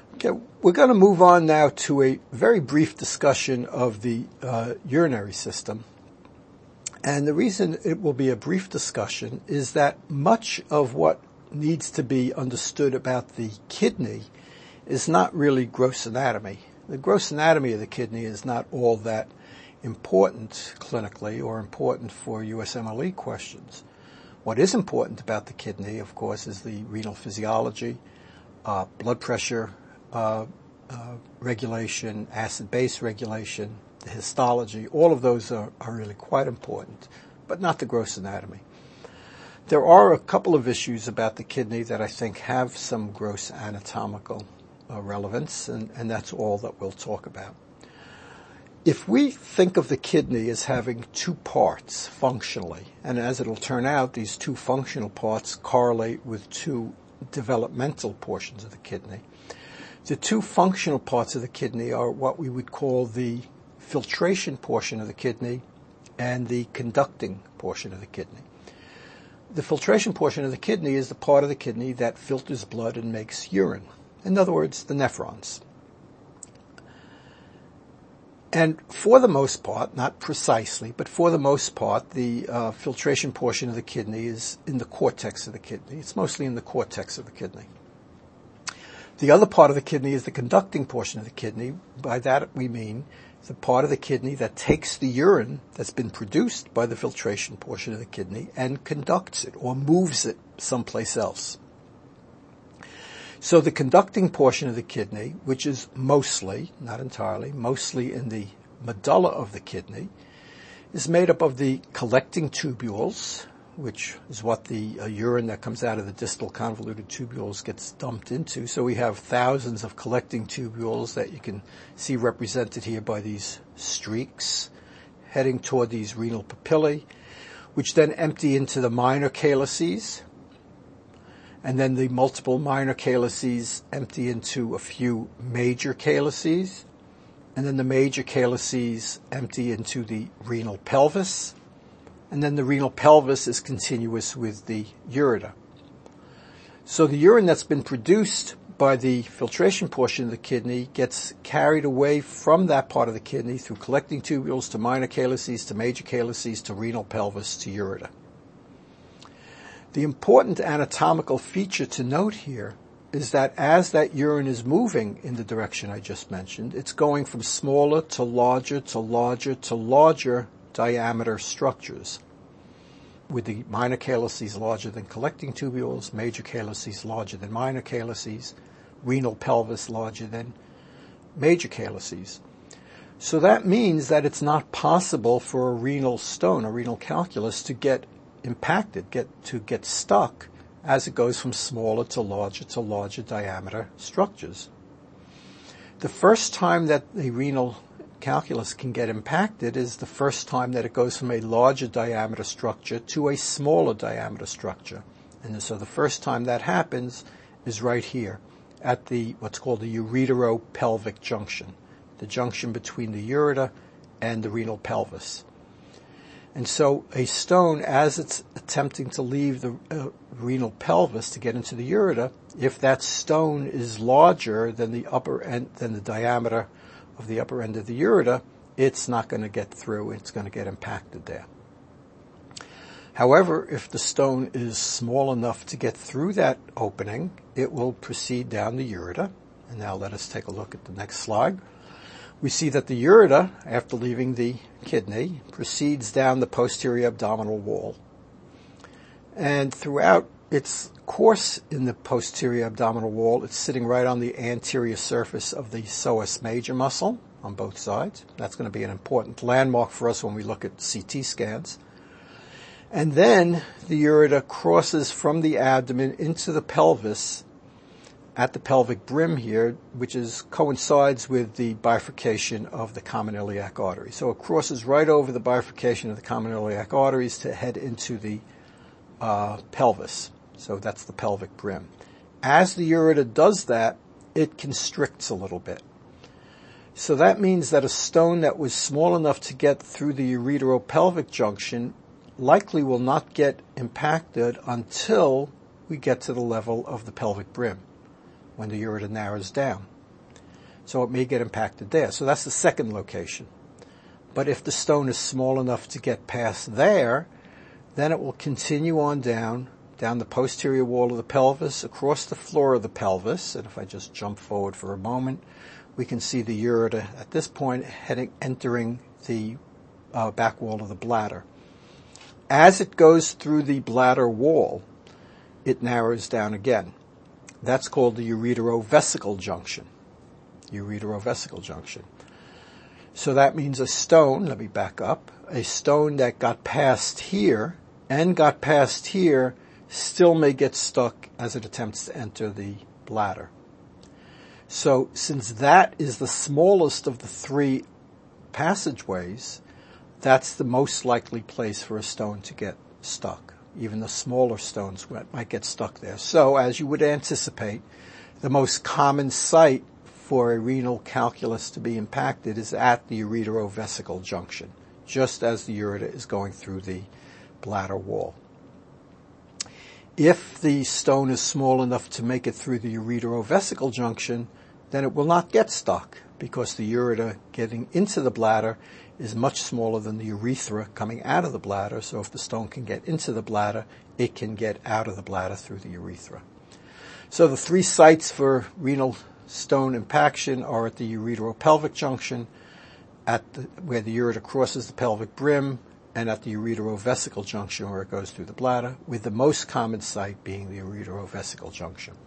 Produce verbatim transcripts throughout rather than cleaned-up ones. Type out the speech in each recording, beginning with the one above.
Okay, we're going to move on now to a very brief discussion of the uh, urinary system. And the reason it will be a brief discussion is that much of what needs to be understood about the kidney is not really gross anatomy. The gross anatomy of the kidney is not all that important clinically or important for U S M L E questions. What is important about the kidney, of course, is the renal physiology, uh, blood pressure uh, uh, regulation, acid-base regulation, the histology. All of those are, are really quite important, but not the gross anatomy. There are a couple of issues about the kidney that I think have some gross anatomical uh, relevance, and, and that's all that we'll talk about. If we think of the kidney as having two parts functionally, and as it'll turn out, these two functional parts correlate with two developmental portions of the kidney. The two functional parts of the kidney are what we would call the filtration portion of the kidney and the conducting portion of the kidney. The filtration portion of the kidney is the part of the kidney that filters blood and makes urine. In other words, the nephrons. And for the most part, not precisely, but for the most part, the uh, filtration portion of the kidney is in the cortex of the kidney. It's mostly in the cortex of the kidney. The other part of the kidney is the conducting portion of the kidney. By that we mean the part of the kidney that takes the urine that's been produced by the filtration portion of the kidney and conducts it or moves it someplace else. So the conducting portion of the kidney, which is mostly, not entirely, mostly in the medulla of the kidney, is made up of the collecting tubules, which is what the uh, urine that comes out of the distal convoluted tubules gets dumped into. So we have thousands of collecting tubules that you can see represented here by these streaks heading toward these renal papillae, which then empty into the minor calyces. And then the multiple minor calyces empty into a few major calyces. And then the major calyces empty into the renal pelvis. And then the renal pelvis is continuous with the ureter. So the urine that's been produced by the filtration portion of the kidney gets carried away from that part of the kidney through collecting tubules to minor calyces to major calyces to renal pelvis to ureter. The important anatomical feature to note here is that as that urine is moving in the direction I just mentioned, it's going from smaller to larger to larger to larger diameter structures, with the minor calyces larger than collecting tubules, major calyces larger than minor calyces, renal pelvis larger than major calyces. So that means that it's not possible for a renal stone, a renal calculus, to get impacted, get to get stuck as it goes from smaller to larger to larger diameter structures. The first time that the renal calculus can get impacted is the first time that it goes from a larger diameter structure to a smaller diameter structure. And so the first time that happens is right here at the what's called the ureteropelvic junction, the junction between the ureter and the renal pelvis. And so a stone, as it's attempting to leave the uh, renal pelvis to get into the ureter, if that stone is larger than the upper end, than the diameter of the upper end of the ureter, it's not going to get through. It's going to get impacted there. However, if the stone is small enough to get through that opening, it will proceed down the ureter. And now let us take a look at the next slide. We see that the ureter, after leaving the kidney, proceeds down the posterior abdominal wall. And throughout its course in the posterior abdominal wall, it's sitting right on the anterior surface of the psoas major muscle on both sides. That's going to be an important landmark for us when we look at C T scans. And then the ureter crosses from the abdomen into the pelvis at the pelvic brim here, which is coincides with the bifurcation of the common iliac artery. So it crosses right over the bifurcation of the common iliac arteries to head into the uh, pelvis. So that's the pelvic brim. As the ureter does that, it constricts a little bit. So that means that a stone that was small enough to get through the ureteropelvic junction likely will not get impacted until we get to the level of the pelvic brim, when the ureter narrows down. So it may get impacted there. So that's the second location. But if the stone is small enough to get past there, then it will continue on down, down the posterior wall of the pelvis, across the floor of the pelvis. And if I just jump forward for a moment, we can see the ureter at this point heading, entering the uh, back wall of the bladder. As it goes through the bladder wall, it narrows down again. That's called the ureterovesical junction. Ureterovesical junction. So that means a stone, let me back up, a stone that got past here and got past here still may get stuck as it attempts to enter the bladder. So since that is the smallest of the three passageways, that's the most likely place for a stone to get stuck. Even the smaller stones might get stuck there. So as you would anticipate, the most common site for a renal calculus to be impacted is at the ureterovesical junction, just as the ureter is going through the bladder wall. If the stone is small enough to make it through the ureterovesical junction, then it will not get stuck because the ureter getting into the bladder is much smaller than the urethra coming out of the bladder. So if the stone can get into the bladder, it can get out of the bladder through the urethra. So the three sites for renal stone impaction are at the ureteropelvic junction, at the, where the ureter crosses the pelvic brim, and at the ureterovesical junction where it goes through the bladder, with the most common site being the ureterovesical junction.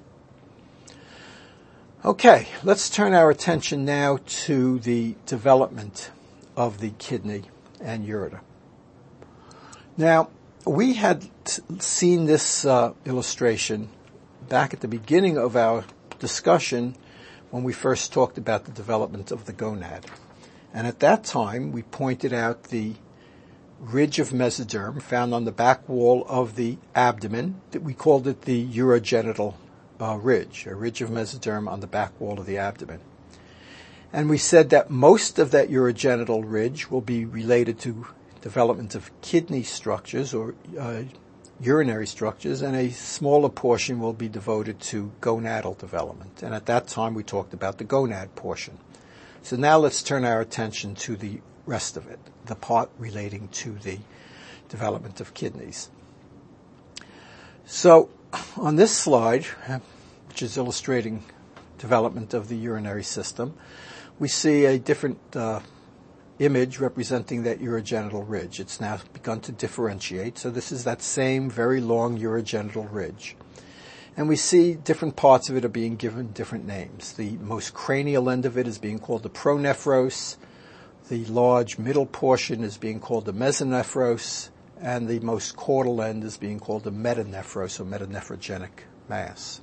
Okay, let's turn our attention now to the development of the kidney and ureter. Now, we had t- seen this uh, illustration back at the beginning of our discussion when we first talked about the development of the gonad. And at that time, we pointed out the ridge of mesoderm found on the back wall of the abdomen. That we called it the urogenital uh, ridge, a ridge of mesoderm on the back wall of the abdomen. And we said that most of that urogenital ridge will be related to development of kidney structures or uh, urinary structures, and a smaller portion will be devoted to gonadal development. And at that time, we talked about the gonad portion. So now let's turn our attention to the rest of it, the part relating to the development of kidneys. So on this slide, which is illustrating development of the urinary system, we see a different uh, image representing that urogenital ridge. It's now begun to differentiate. So this is that same very long urogenital ridge. And we see different parts of it are being given different names. The most cranial end of it is being called the pronephros. The large middle portion is being called the mesonephros. And the most caudal end is being called the metanephros, or metanephrogenic mass.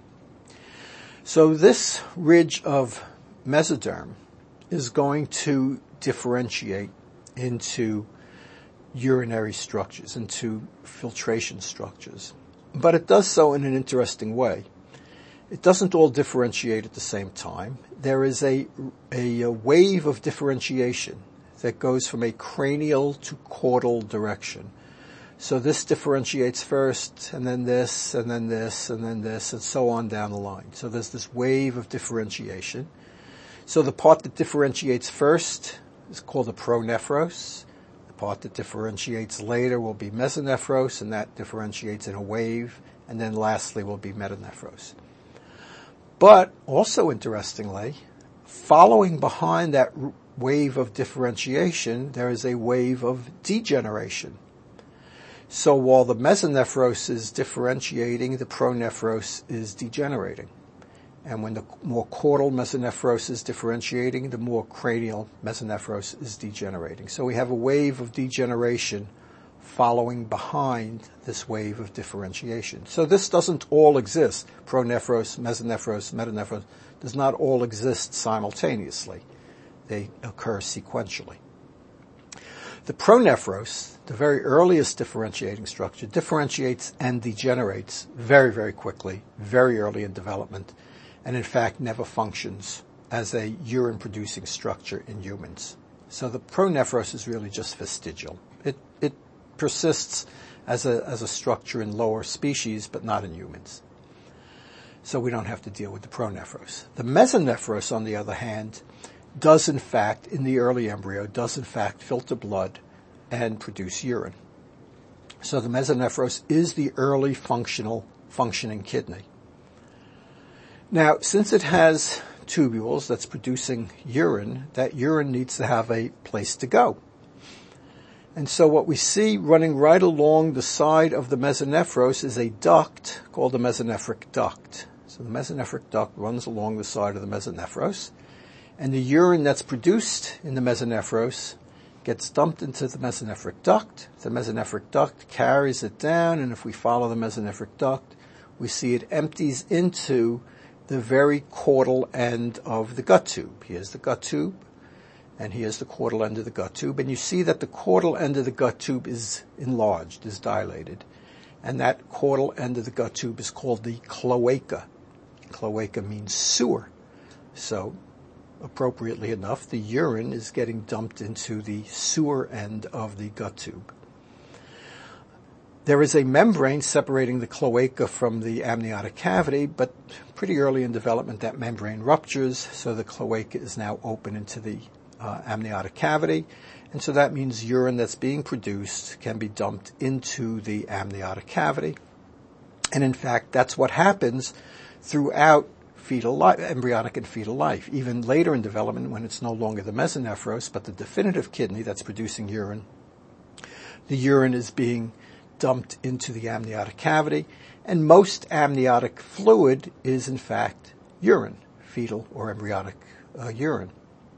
So this ridge of mesoderm is going to differentiate into urinary structures, into filtration structures. But it does so in an interesting way. It doesn't all differentiate at the same time. There is a, a, a wave of differentiation that goes from a cranial to caudal direction. So this differentiates first, and then this, and then this, and then this, and so on down the line. So there's this wave of differentiation. So the part that differentiates first is called the pronephros. The part that differentiates later will be mesonephros, and that differentiates in a wave. And then lastly will be metanephros. But also interestingly, following behind that wave of differentiation, there is a wave of degeneration. So while the mesonephros is differentiating, the pronephros is degenerating. And when the more caudal mesonephros is differentiating, the more cranial mesonephros is degenerating. So we have a wave of degeneration following behind this wave of differentiation. So this doesn't all exist. Pronephros, mesonephros, metanephros does not all exist simultaneously. They occur sequentially. The pronephros, the very earliest differentiating structure, differentiates and degenerates very, very quickly, very early in development, and in fact never functions as a urine-producing structure in humans. So the pronephros is really just vestigial. It it persists as a as a structure in lower species, but not in humans. so we don't have to deal with the pronephros. The mesonephros, on the other hand, does in fact, in the early embryo, does in fact filter blood and produce urine. So the mesonephros is the early functional, functioning kidney. Now, since it has tubules that's producing urine, that urine needs to have a place to go. And so what we see running right along the side of the mesonephros is a duct called the mesonephric duct. So the mesonephric duct runs along the side of the mesonephros, and the urine that's produced in the mesonephros gets dumped into the mesonephric duct. The mesonephric duct carries it down, and if we follow the mesonephric duct, we see it empties into the very caudal end of the gut tube. Here's the gut tube, and here's the caudal end of the gut tube. And you see that the caudal end of the gut tube is enlarged, is dilated. And that caudal end of the gut tube is called the cloaca. Cloaca means sewer. So, appropriately enough, the urine is getting dumped into the sewer end of the gut tube. There is a membrane separating the cloaca from the amniotic cavity, but pretty early in development that membrane ruptures, so the cloaca is now open into the uh, amniotic cavity, and so that means urine that's being produced can be dumped into the amniotic cavity. And in fact, that's what happens throughout fetal life, embryonic and fetal life. Even later in development, when it's no longer the mesonephros, but the definitive kidney that's producing urine, the urine is being dumped into the amniotic cavity, and most amniotic fluid is in fact urine, fetal or embryonic uh, urine.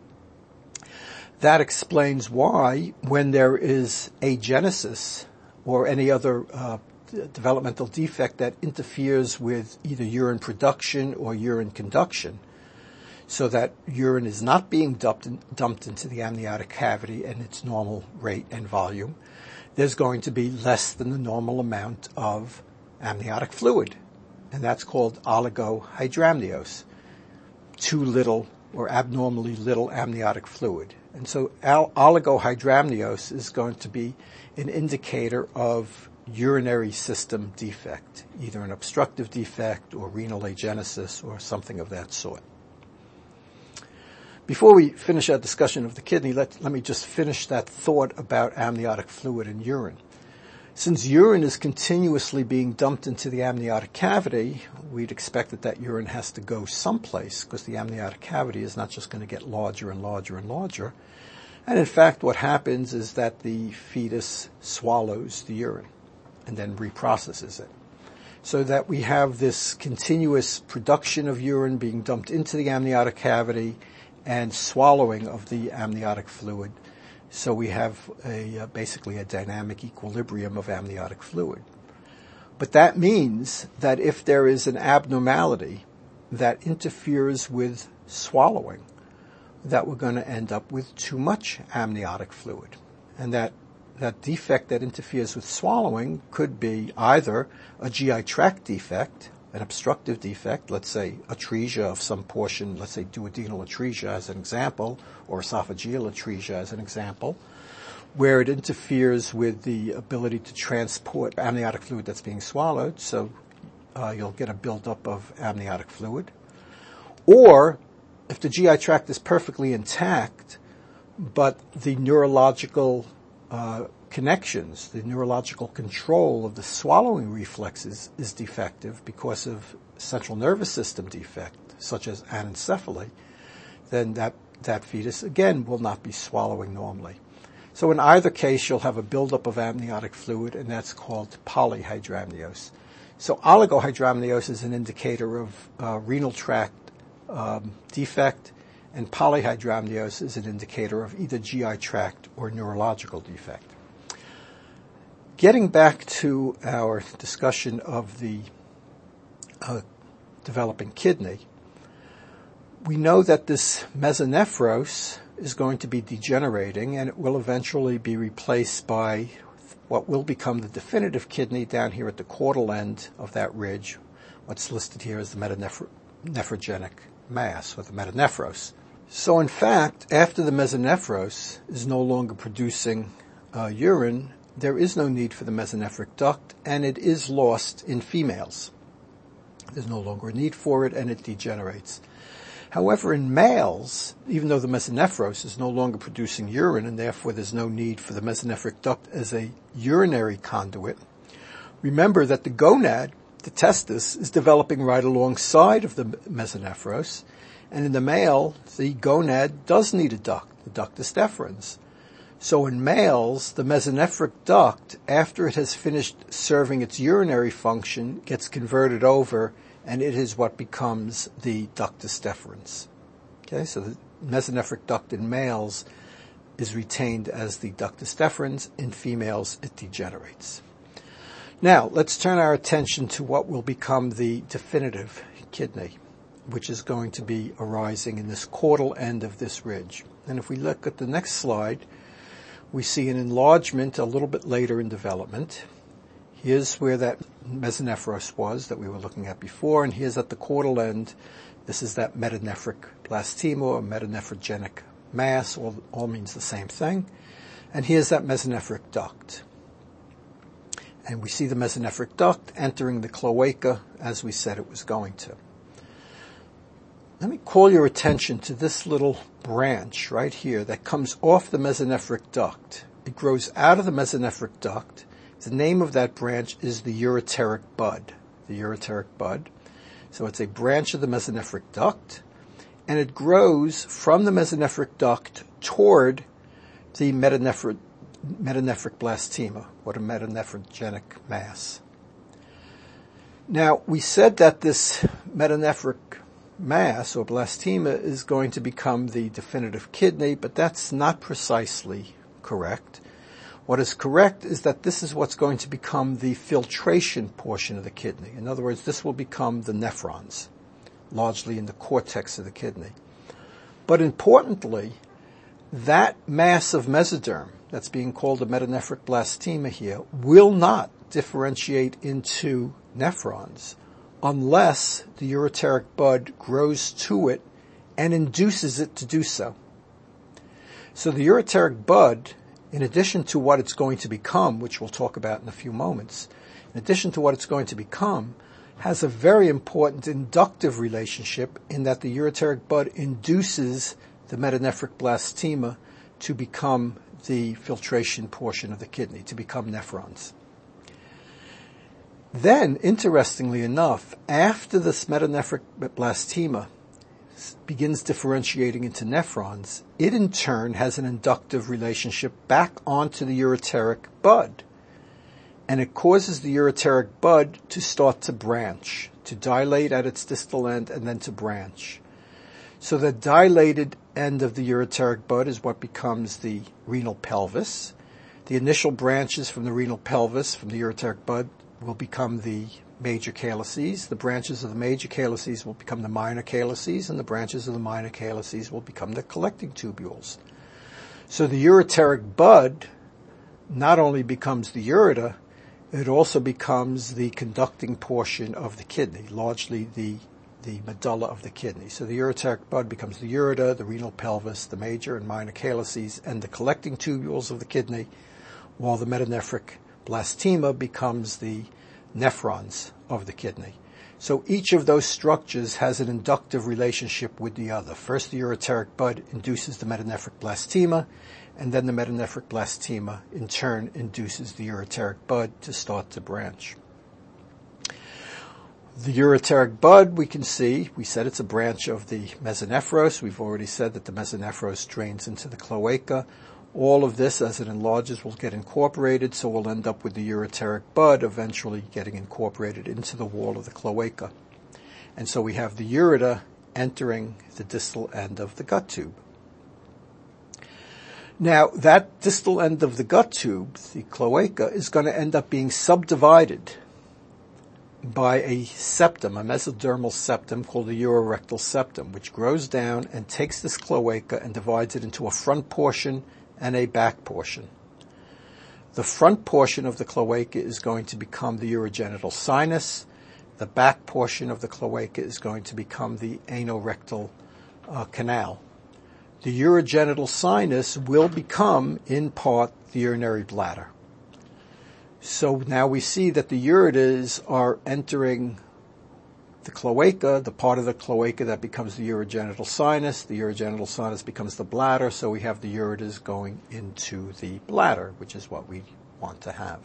That explains why when there is agenesis or any other uh, developmental defect that interferes with either urine production or urine conduction, so that urine is not being dumped, in, dumped into the amniotic cavity in its normal rate and volume, there's going to be less than the normal amount of amniotic fluid, and that's called oligohydramnios, too little or abnormally little amniotic fluid. And so al- oligohydramnios is going to be an indicator of urinary system defect, either an obstructive defect or renal agenesis or something of that sort. Before we finish our discussion of the kidney, let, let me just finish that thought about amniotic fluid and urine. Since urine is continuously being dumped into the amniotic cavity, we'd expect that that urine has to go someplace, because the amniotic cavity is not just going to get larger and larger and larger. And in fact, what happens is that the fetus swallows the urine and then reprocesses it, so that we have this continuous production of urine being dumped into the amniotic cavity and swallowing of the amniotic fluid. So we have a, uh, basically a dynamic equilibrium of amniotic fluid. But that means that if there is an abnormality that interferes with swallowing, that we're going to end up with too much amniotic fluid. And that, that defect that interferes with swallowing could be either a G I tract defect, an obstructive defect, let's say atresia of some portion, let's say duodenal atresia as an example, or esophageal atresia as an example, where it interferes with the ability to transport amniotic fluid that's being swallowed, so uh, you'll get a buildup of amniotic fluid. Or if the G I tract is perfectly intact, but the neurological uh, connections, the neurological control of the swallowing reflexes is defective because of central nervous system defect, such as anencephaly, then that, that fetus, again, will not be swallowing normally. So in either case, you'll have a buildup of amniotic fluid, and that's called polyhydramnios. So oligohydramnios is an indicator of uh, renal tract um, defect, and polyhydramnios is an indicator of either G I tract or neurological defect. Getting back to our discussion of the uh, developing kidney, we know that this mesonephros is going to be degenerating, and it will eventually be replaced by what will become the definitive kidney down here at the caudal end of that ridge, what's listed here as the metanephrogenic mass, or the metanephros. So in fact, after the mesonephros is no longer producing uh, urine, there is no need for the mesonephric duct, and it is lost in females. There's no longer a need for it, and it degenerates. However, in males, even though the mesonephros is no longer producing urine, and therefore there's no need for the mesonephric duct as a urinary conduit, remember that the gonad, the testis, is developing right alongside of the mesonephros, and in the male, the gonad does need a duct, the ductus deferens. So in males, the mesonephric duct, after it has finished serving its urinary function, gets converted over, and it is what becomes the ductus deferens. Okay, so the mesonephric duct in males is retained as the ductus deferens. In females, it degenerates. Now, let's turn our attention to what will become the definitive kidney, which is going to be arising in this caudal end of this ridge. And if we look at the next slide, we see an enlargement a little bit later in development. Here's where that mesonephros was that we were looking at before, and here's at the caudal end. This is that metanephric blastema or metanephrogenic mass, all, all means the same thing. And here's that mesonephric duct. And we see the mesonephric duct entering the cloaca as we said it was going to. Let me call your attention to this little branch right here that comes off the mesonephric duct. It grows out of the mesonephric duct. The name of that branch is the ureteric bud, the ureteric bud. So it's a branch of the mesonephric duct, and it grows from the mesonephric duct toward the metanephric, metanephric blastema, or the metanephrogenic mass. Now, we said that this metanephric mass, or blastema, is going to become the definitive kidney, but that's not precisely correct. What is correct is that this is what's going to become the filtration portion of the kidney. In other words, this will become the nephrons, largely in the cortex of the kidney. But importantly, that mass of mesoderm that's being called a metanephric blastema here will not differentiate into nephrons unless the ureteric bud grows to it and induces it to do so. So the ureteric bud, in addition to what it's going to become, which we'll talk about in a few moments, in addition to what it's going to become, has a very important inductive relationship in that the ureteric bud induces the metanephric blastema to become the filtration portion of the kidney, to become nephrons. Then, interestingly enough, after this metanephric blastema begins differentiating into nephrons, it in turn has an inductive relationship back onto the ureteric bud. And it causes the ureteric bud to start to branch, to dilate at its distal end and then to branch. So the dilated end of the ureteric bud is what becomes the renal pelvis. The initial branches from the renal pelvis, from the ureteric bud, will become the major calyces. The branches of the major calyces will become the minor calyces, and the branches of the minor calyces will become the collecting tubules. So the ureteric bud not only becomes the ureter, it also becomes the conducting portion of the kidney, largely the, the medulla of the kidney. So the ureteric bud becomes the ureter, the renal pelvis, the major and minor calyces, and the collecting tubules of the kidney, while the metanephric blastema becomes the nephrons of the kidney. So each of those structures has an inductive relationship with the other. First, the ureteric bud induces the metanephric blastema, and then the metanephric blastema in turn induces the ureteric bud to start to branch. The ureteric bud, we can see, we said it's a branch of the mesonephros. We've already said that the mesonephros drains into the cloaca. All of this, as it enlarges, will get incorporated, so we'll end up with the ureteric bud eventually getting incorporated into the wall of the cloaca. And so we have the ureter entering the distal end of the gut tube. Now, that distal end of the gut tube, the cloaca, is going to end up being subdivided by a septum, a mesodermal septum called the urorectal septum, which grows down and takes this cloaca and divides it into a front portion and a back portion. The front portion of the cloaca is going to become the urogenital sinus. The back portion of the cloaca is going to become the anorectal uh, canal. The urogenital sinus will become, in part, the urinary bladder. So now we see that the ureters are entering the cloaca, the part of the cloaca that becomes the urogenital sinus. The urogenital sinus becomes the bladder, so we have the ureters going into the bladder, which is what we want to have.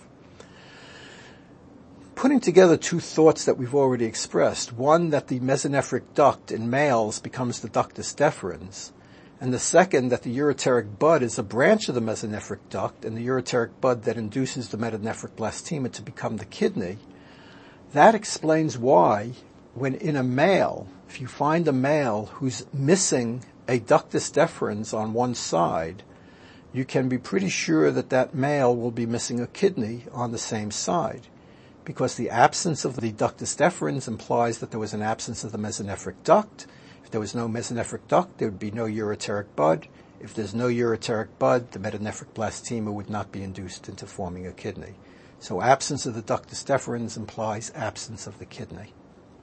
Putting together two thoughts that we've already expressed, one that the mesonephric duct in males becomes the ductus deferens, and the second that the ureteric bud is a branch of the mesonephric duct, and the ureteric bud that induces the metanephric blastema to become the kidney. That explains why, when in a male, if you find a male who's missing a ductus deferens on one side, you can be pretty sure that that male will be missing a kidney on the same side, because the absence of the ductus deferens implies that there was an absence of the mesonephric duct. If there was no mesonephric duct, there would be no ureteric bud. If there's no ureteric bud, the metanephric blastema would not be induced into forming a kidney. So absence of the ductus deferens implies absence of the kidney.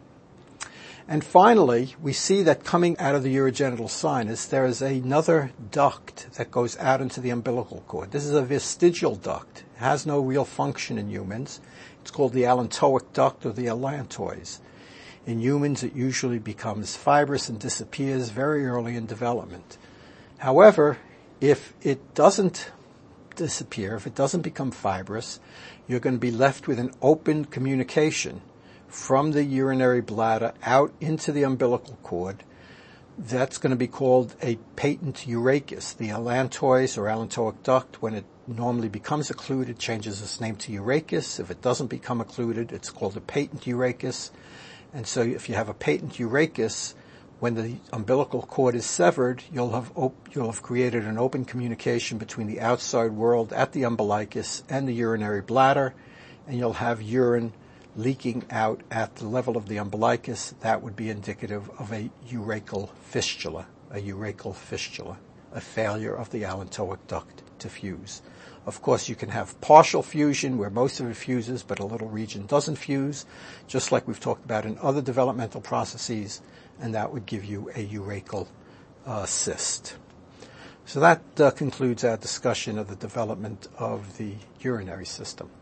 And finally, we see that coming out of the urogenital sinus, there is another duct that goes out into the umbilical cord. This is a vestigial duct. It has no real function in humans. It's called the allantoic duct or the allantois. In humans, it usually becomes fibrous and disappears very early in development. However, if it doesn't disappear, if it doesn't become fibrous, you're going to be left with an open communication from the urinary bladder out into the umbilical cord. That's going to be called a patent urachus. The allantois or allantoic duct, when it normally becomes occluded, changes its name to urachus. If it doesn't become occluded, it's called a patent urachus. And so if you have a patent urachus, when the umbilical cord is severed, you'll have op- you'll have created an open communication between the outside world at the umbilicus and the urinary bladder, and you'll have urine leaking out at the level of the umbilicus. That would be indicative of a urachal fistula, a urachal fistula, a failure of the allantoic duct to fuse. Of course, you can have partial fusion where most of it fuses, but a little region doesn't fuse, just like we've talked about in other developmental processes, and that would give you a urachal uh, cyst. So that uh, concludes our discussion of the development of the urinary system.